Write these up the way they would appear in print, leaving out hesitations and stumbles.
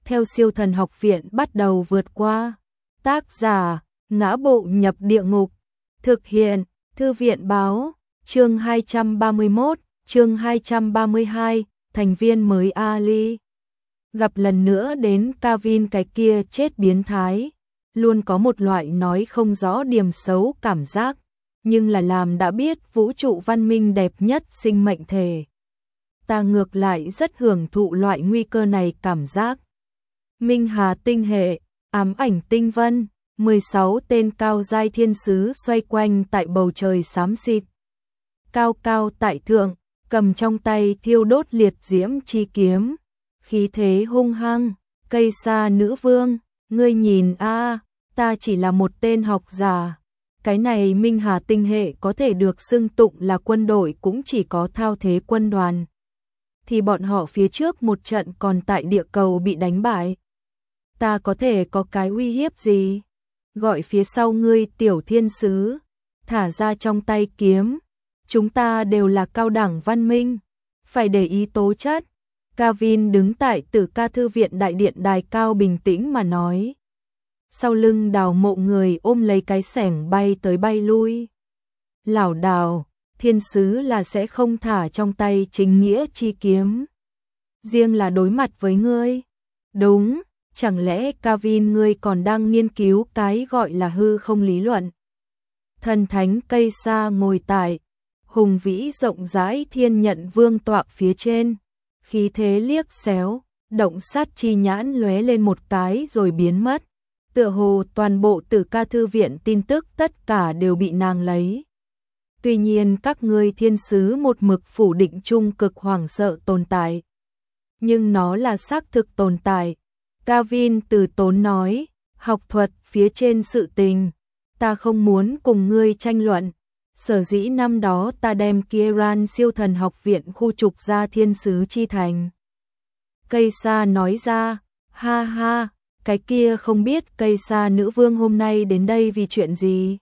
theo siêu thần học viện bắt đầu vượt qua. Tác giả, Ngã Bộ Nhập Địa Ngục. Thực hiện, Thư viện báo, chương 231, chương 232, thành viên mới Ali. Gặp lần nữa đến Kavin cái kia chết biến thái, luôn có một loại nói không rõ điểm xấu cảm giác, nhưng là làm đã biết vũ trụ văn minh đẹp nhất sinh mệnh thể. Ta ngược lại rất hưởng thụ loại nguy cơ này cảm giác. Minh Hà tinh hệ, ám ảnh tinh vân, 16 tên cao giai thiên sứ xoay quanh tại bầu trời xám xịt. Cao cao tại thượng, cầm trong tay thiêu đốt liệt diễm chi kiếm, khí thế hung hăng. Cây sa nữ vương, ngươi nhìn a, ta chỉ là một tên học giả. Cái này Minh Hà tinh hệ có thể được xưng tụng là quân đội cũng chỉ có thao thế quân đoàn. Thì bọn họ phía trước một trận còn tại địa cầu bị đánh bại. Ta có thể có cái uy hiếp gì? Gọi phía sau ngươi tiểu thiên sứ, thả ra trong tay kiếm. Chúng ta đều là cao đẳng văn minh, phải để ý tố chất. Kavin đứng tại Tử Ca thư viện đại điện đài cao bình tĩnh mà nói. Sau lưng Đào Mộ người ôm lấy cái xẻng bay tới bay lui. Lảo đảo, thiên sứ là sẽ không thả trong tay chính nghĩa chi kiếm. Riêng là đối mặt với ngươi. Đúng, chẳng lẽ Kavin ngươi còn đang nghiên cứu cái gọi là hư không lý luận? Thần thánh cây sa ngồi tại hùng vĩ rộng rãi thiên nhận vương tọa phía trên, khí thế liếc xéo, động sát chi nhãn lóe lên một cái rồi biến mất. Tựa hồ toàn bộ Tử Ca thư viện tin tức tất cả đều bị nàng lấy. Tuy nhiên các ngươi thiên sứ một mực phủ định trung cực hoảng sợ tồn tại. Nhưng nó là xác thực tồn tại. Kavin từ tốn nói, học thuật phía trên sự tình, ta không muốn cùng ngươi tranh luận. Sở dĩ năm đó ta đem Kieran siêu thần học viện khu trục ra thiên sứ chi thành. Cây sa nói ra, ha ha, cái kia không biết cây sa nữ vương hôm nay đến đây vì chuyện gì?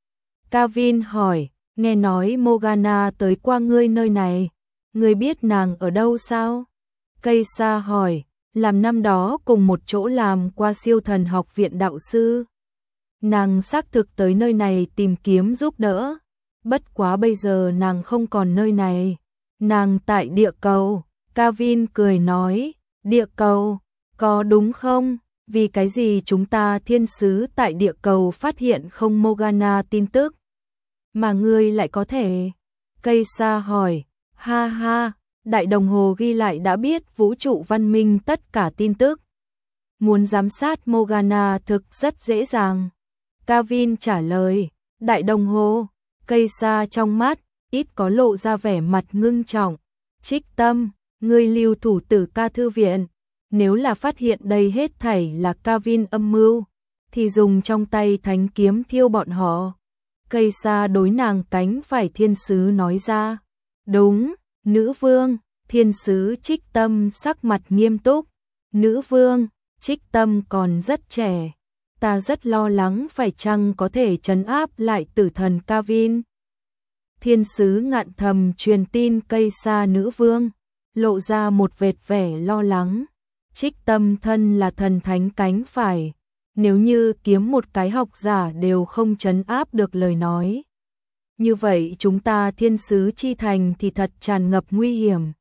Kavin hỏi, nghe nói Morgana tới qua ngươi nơi này, ngươi biết nàng ở đâu sao? Cây sa hỏi, làm năm đó cùng một chỗ làm qua siêu thần học viện đạo sư. Nàng xác thực tới nơi này tìm kiếm giúp đỡ. Bất quá bây giờ nàng không còn nơi này. Nàng tại địa cầu. Kavin cười nói, địa cầu, có đúng không? Vì cái gì chúng ta thiên sứ tại địa cầu phát hiện không Morgana tin tức? Mà ngươi lại có thể? Cây sa hỏi, ha ha, đại đồng hồ ghi lại đã biết vũ trụ văn minh tất cả tin tức. Muốn giám sát Morgana thực rất dễ dàng. Kavin trả lời, đại đồng hồ. Cây sa trong mắt, ít có lộ ra vẻ mặt ngưng trọng. Trích Tâm, ngươi lưu thủ Tử Ca thư viện. Nếu là phát hiện đây hết thảy là Kavin âm mưu, thì dùng trong tay thánh kiếm thiêu bọn họ. Cây sa đối nàng cánh phải thiên sứ nói ra. Đúng, nữ vương. Thiên sứ Trích Tâm sắc mặt nghiêm túc. Nữ vương, Trích Tâm còn rất trẻ. Ta rất lo lắng phải chăng có thể trấn áp lại tử thần Kavin. Thiên sứ ngạn thầm truyền tin cây sa nữ vương, lộ ra một vệt vẻ lo lắng. Trích Tâm thân là thần thánh cánh phải, nếu như kiếm một cái học giả đều không trấn áp được lời nói. Như vậy chúng ta thiên sứ chi thành thì thật tràn ngập nguy hiểm.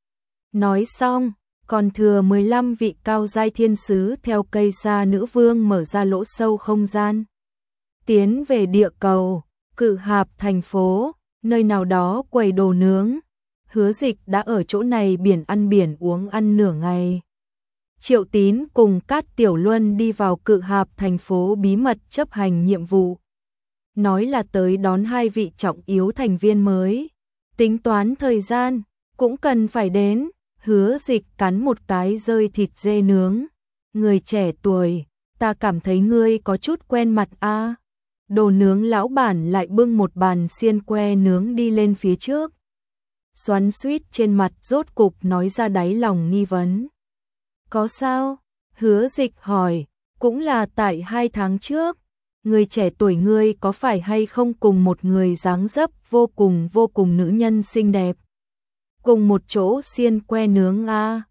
Nói xong, còn thừa 15 vị cao giai thiên sứ theo cây sa nữ vương mở ra lỗ sâu không gian. Tiến về địa cầu, Cự Hạp thành phố, nơi nào đó quầy đồ nướng. Hứa Dịch đã ở chỗ này biển uống ăn nửa ngày. Triệu Tín cùng Cát Tiểu Luân đi vào Cự Hạp thành phố bí mật chấp hành nhiệm vụ. Nói là tới đón hai vị trọng yếu thành viên mới. Tính toán thời gian, cũng cần phải đến. Hứa Dịch cắn một cái rơi thịt dê nướng. Người trẻ tuổi, ta cảm thấy ngươi có chút quen mặt a. Đồ nướng lão bản lại bưng một bàn xiên que nướng đi lên phía trước. Xoắn xuýt trên mặt rốt cục nói ra đáy lòng nghi vấn. Có sao? Hứa Dịch hỏi, cũng là tại 2 tháng trước. Người trẻ tuổi ngươi có phải hay không cùng một người dáng dấp vô cùng nữ nhân xinh đẹp? Cùng một chỗ xiên que nướng a.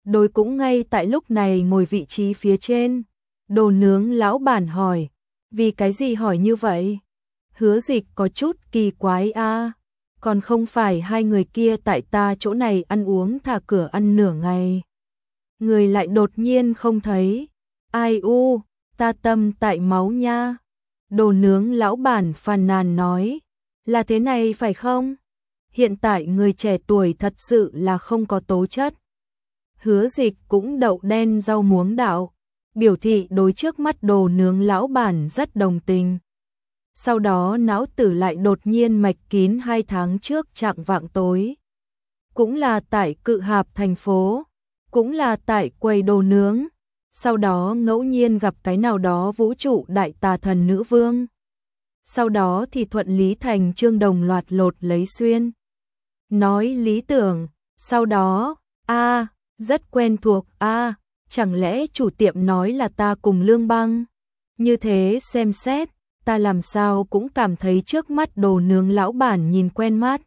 Đối cũng ngay tại lúc này ngồi vị trí phía trên. Đồ nướng lão bản hỏi, vì cái gì hỏi như vậy? Hứa Dịch có chút kỳ quái a, còn không phải hai người kia tại ta chỗ này ăn uống thả cửa ăn nửa ngày. Người lại đột nhiên không thấy. Ai u, ta tâm tại máu nha. Đồ nướng lão bản phàn nàn nói, là thế này phải không? Hiện tại người trẻ tuổi thật sự là không có tố chất. Hứa Dịch cũng đậu đen rau muống đạo, biểu thị đối trước mắt đồ nướng lão bản rất đồng tình. Sau đó não tử lại đột nhiên mạch kín 2 tháng trước chạng vạng tối. Cũng là tại Cự Hạp thành phố, cũng là tại quầy đồ nướng. Sau đó ngẫu nhiên gặp cái nào đó vũ trụ đại tà thần nữ vương. Sau đó thì thuận lý thành chương đồng loạt lột lấy xuyên. Nói lý tưởng, sau đó, rất quen thuộc, chẳng lẽ chủ tiệm nói là ta cùng Lương Băng? Như thế xem xét, ta làm sao cũng cảm thấy trước mắt đồ nướng lão bản nhìn quen mắt.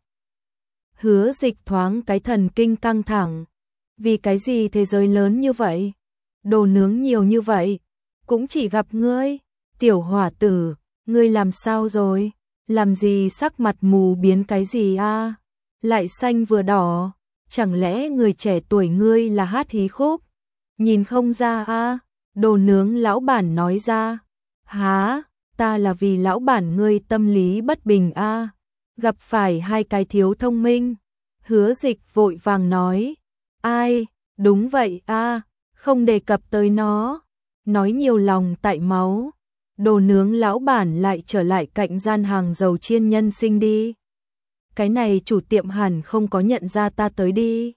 Hứa Dịch thoáng cái thần kinh căng thẳng. Vì cái gì thế giới lớn như vậy? Đồ nướng nhiều như vậy, cũng chỉ gặp ngươi. Tiểu hỏa tử, ngươi làm sao rồi? Làm gì sắc mặt mù biến cái gì a? Lại xanh vừa đỏ, chẳng lẽ người trẻ tuổi ngươi là hát hí khúc? Nhìn không ra a? Đồ nướng lão bản nói ra. Hả? Ta là vì lão bản ngươi tâm lý bất bình a, gặp phải hai cái thiếu thông minh. Hứa Dịch vội vàng nói, ai, đúng vậy a, không đề cập tới nó, nói nhiều lòng tại máu. Đồ nướng lão bản lại trở lại cạnh gian hàng dầu chiên nhân sinh đi. Cái này chủ tiệm hẳn không có nhận ra ta tới đi.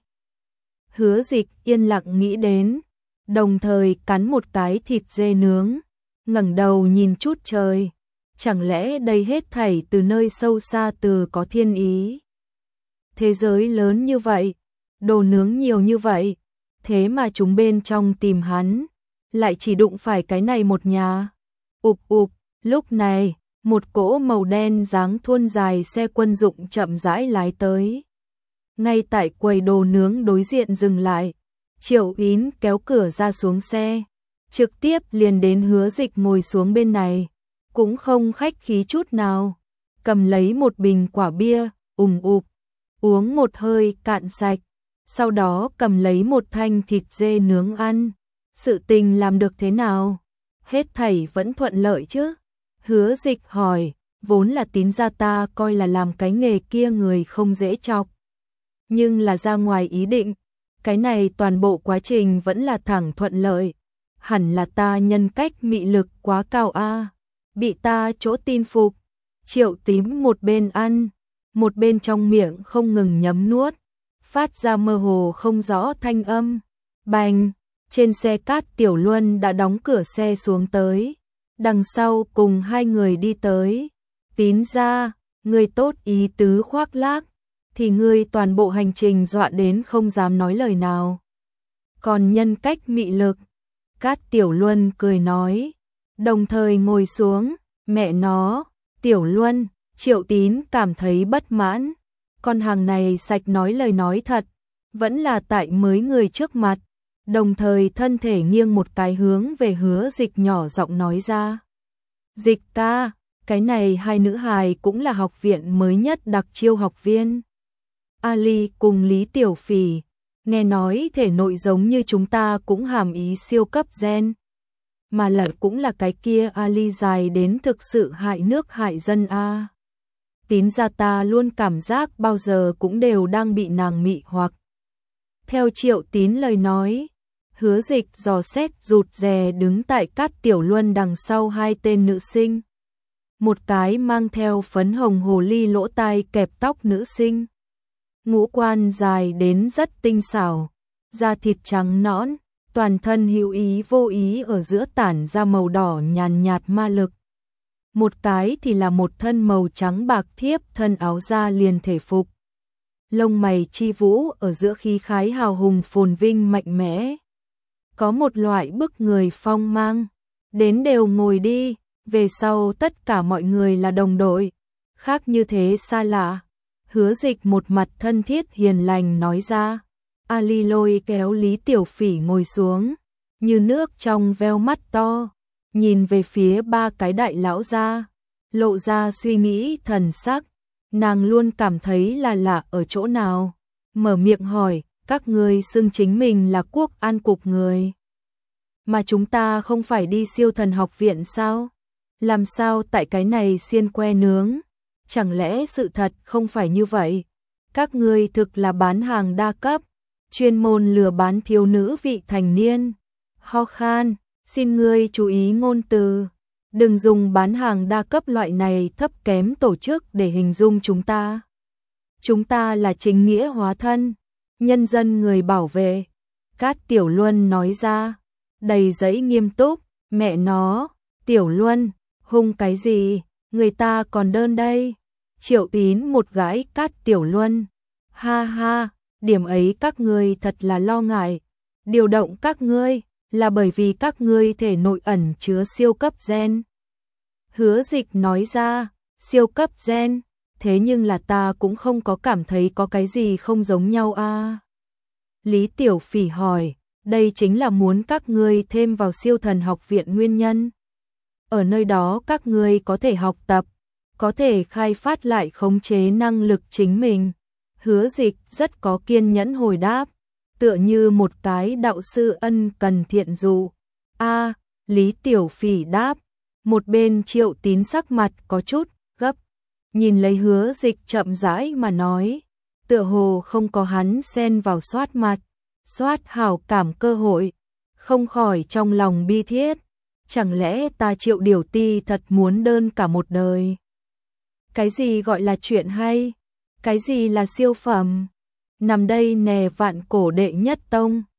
Hứa Dịch yên lặng nghĩ đến, đồng thời cắn một cái thịt dê nướng, ngẩng đầu nhìn chút trời. Chẳng lẽ đây hết thảy từ nơi sâu xa từ có thiên ý? Thế giới lớn như vậy, đồ nướng nhiều như vậy, thế mà chúng bên trong tìm hắn, lại chỉ đụng phải cái này một nhà. Ụp ụp, lúc này, một cỗ màu đen dáng thuôn dài xe quân dụng chậm rãi lái tới. Ngay tại quầy đồ nướng đối diện dừng lại, Triệu Yến kéo cửa ra xuống xe, trực tiếp liền đến Hứa Dịch ngồi xuống bên này, cũng không khách khí chút nào, cầm lấy một bình quả bia, ụp, uống một hơi cạn sạch, sau đó cầm lấy một thanh thịt dê nướng ăn. Sự tình làm được thế nào? Hết thảy vẫn thuận lợi chứ? Hứa Dịch hỏi, vốn là Tín gia ta coi là làm cái nghề kia người không dễ chọc. Nhưng là ra ngoài ý định, cái này toàn bộ quá trình vẫn là thẳng thuận lợi. Hẳn là ta nhân cách mị lực quá cao a, bị ta chỗ tin phục. Triệu Tím một bên ăn, một bên trong miệng không ngừng nhấm nuốt, phát ra mơ hồ không rõ thanh âm. Bành, trên xe cát Tiểu Luân đã đóng cửa xe xuống tới, đằng sau cùng hai người đi tới. Tín gia, người tốt ý tứ khoác lác, thì ngươi toàn bộ hành trình dọa đến không dám nói lời nào. Còn nhân cách mị lực, Cát Tiểu Luân cười nói, đồng thời ngồi xuống. Mẹ nó, Tiểu Luân, Triệu Tín cảm thấy bất mãn. Con hàng này sạch nói lời nói thật, vẫn là tại mới người trước mặt. Đồng thời thân thể nghiêng một cái hướng về Hứa Dịch nhỏ giọng nói ra. Dịch ca, cái này hai nữ hài cũng là học viện mới nhất đặc chiêu học viên. Ali cùng Lý Tiểu Phỉ, nghe nói thể nội giống như chúng ta cũng hàm ý siêu cấp gen. Mà lại cũng là cái kia Ali dài đến thực sự hại nước hại dân a. Tín gia ta luôn cảm giác bao giờ cũng đều đang bị nàng mị hoặc. Theo Triệu Tín lời nói, Hứa Dịch dò xét rụt rè đứng tại Cát Tiểu Luân đằng sau hai tên nữ sinh. Một cái mang theo phấn hồng hồ ly lỗ tai kẹp tóc nữ sinh. Ngũ quan dài đến rất tinh xảo, da thịt trắng nõn, toàn thân hữu ý vô ý ở giữa tản ra màu đỏ nhàn nhạt ma lực. Một cái thì là một thân màu trắng bạc thiếp thân áo da liền thể phục. Lông mày chi vũ ở giữa khí khái hào hùng phồn vinh mạnh mẽ. Có một loại bức người phong mang. Đến đều ngồi đi, về sau tất cả mọi người là đồng đội. Khác như thế xa lạ. Hứa Dịch một mặt thân thiết hiền lành nói ra. Ali lôi kéo Lý Tiểu Phỉ ngồi xuống, như nước trong veo mắt to, nhìn về phía ba cái đại lão gia, lộ ra suy nghĩ thần sắc, nàng luôn cảm thấy là lạ ở chỗ nào, mở miệng hỏi, các ngươi xưng chính mình là Quốc An cục người. Mà chúng ta không phải đi Siêu Thần học viện sao? Làm sao tại cái này xiên que nướng? Chẳng lẽ sự thật không phải như vậy? Các ngươi thực là bán hàng đa cấp, chuyên môn lừa bán thiếu nữ vị thành niên. Ho khan, xin ngươi chú ý ngôn từ, đừng dùng bán hàng đa cấp loại này thấp kém tổ chức để hình dung chúng ta. Chúng ta là chính nghĩa hóa thân, nhân dân người bảo vệ. Cát Tiểu Luân nói ra, đầy giấy nghiêm túc, mẹ nó, Tiểu Luân, hung cái gì, người ta còn đơn đây. Triệu Tín một gãi Cát Tiểu Luân, ha ha, điểm ấy các ngươi thật là lo ngại, điều động các ngươi là bởi vì các ngươi thể nội ẩn chứa siêu cấp gen. Hứa Dịch nói ra, siêu cấp gen, thế nhưng là ta cũng không có cảm thấy có cái gì không giống nhau a. Lý Tiểu Phỉ hỏi, đây chính là muốn các ngươi thêm vào Siêu Thần học viện nguyên nhân. Ở nơi đó các ngươi có thể học tập, có thể khai phát lại khống chế năng lực chính mình. Hứa Dịch rất có kiên nhẫn hồi đáp, tựa như một cái đạo sư ân cần thiện dụ. A, Lý Tiểu Phỉ đáp, một bên Triệu Tín sắc mặt có chút gấp, nhìn lấy Hứa Dịch chậm rãi mà nói, tựa hồ không có hắn xen vào soát mặt, soát hảo cảm cơ hội, không khỏi trong lòng bi thiết, chẳng lẽ ta Triệu Điều Ti thật muốn đơn cả một đời? Cái gì gọi là chuyện hay? Cái gì là siêu phẩm? Nằm đây nè vạn cổ đệ nhất tông.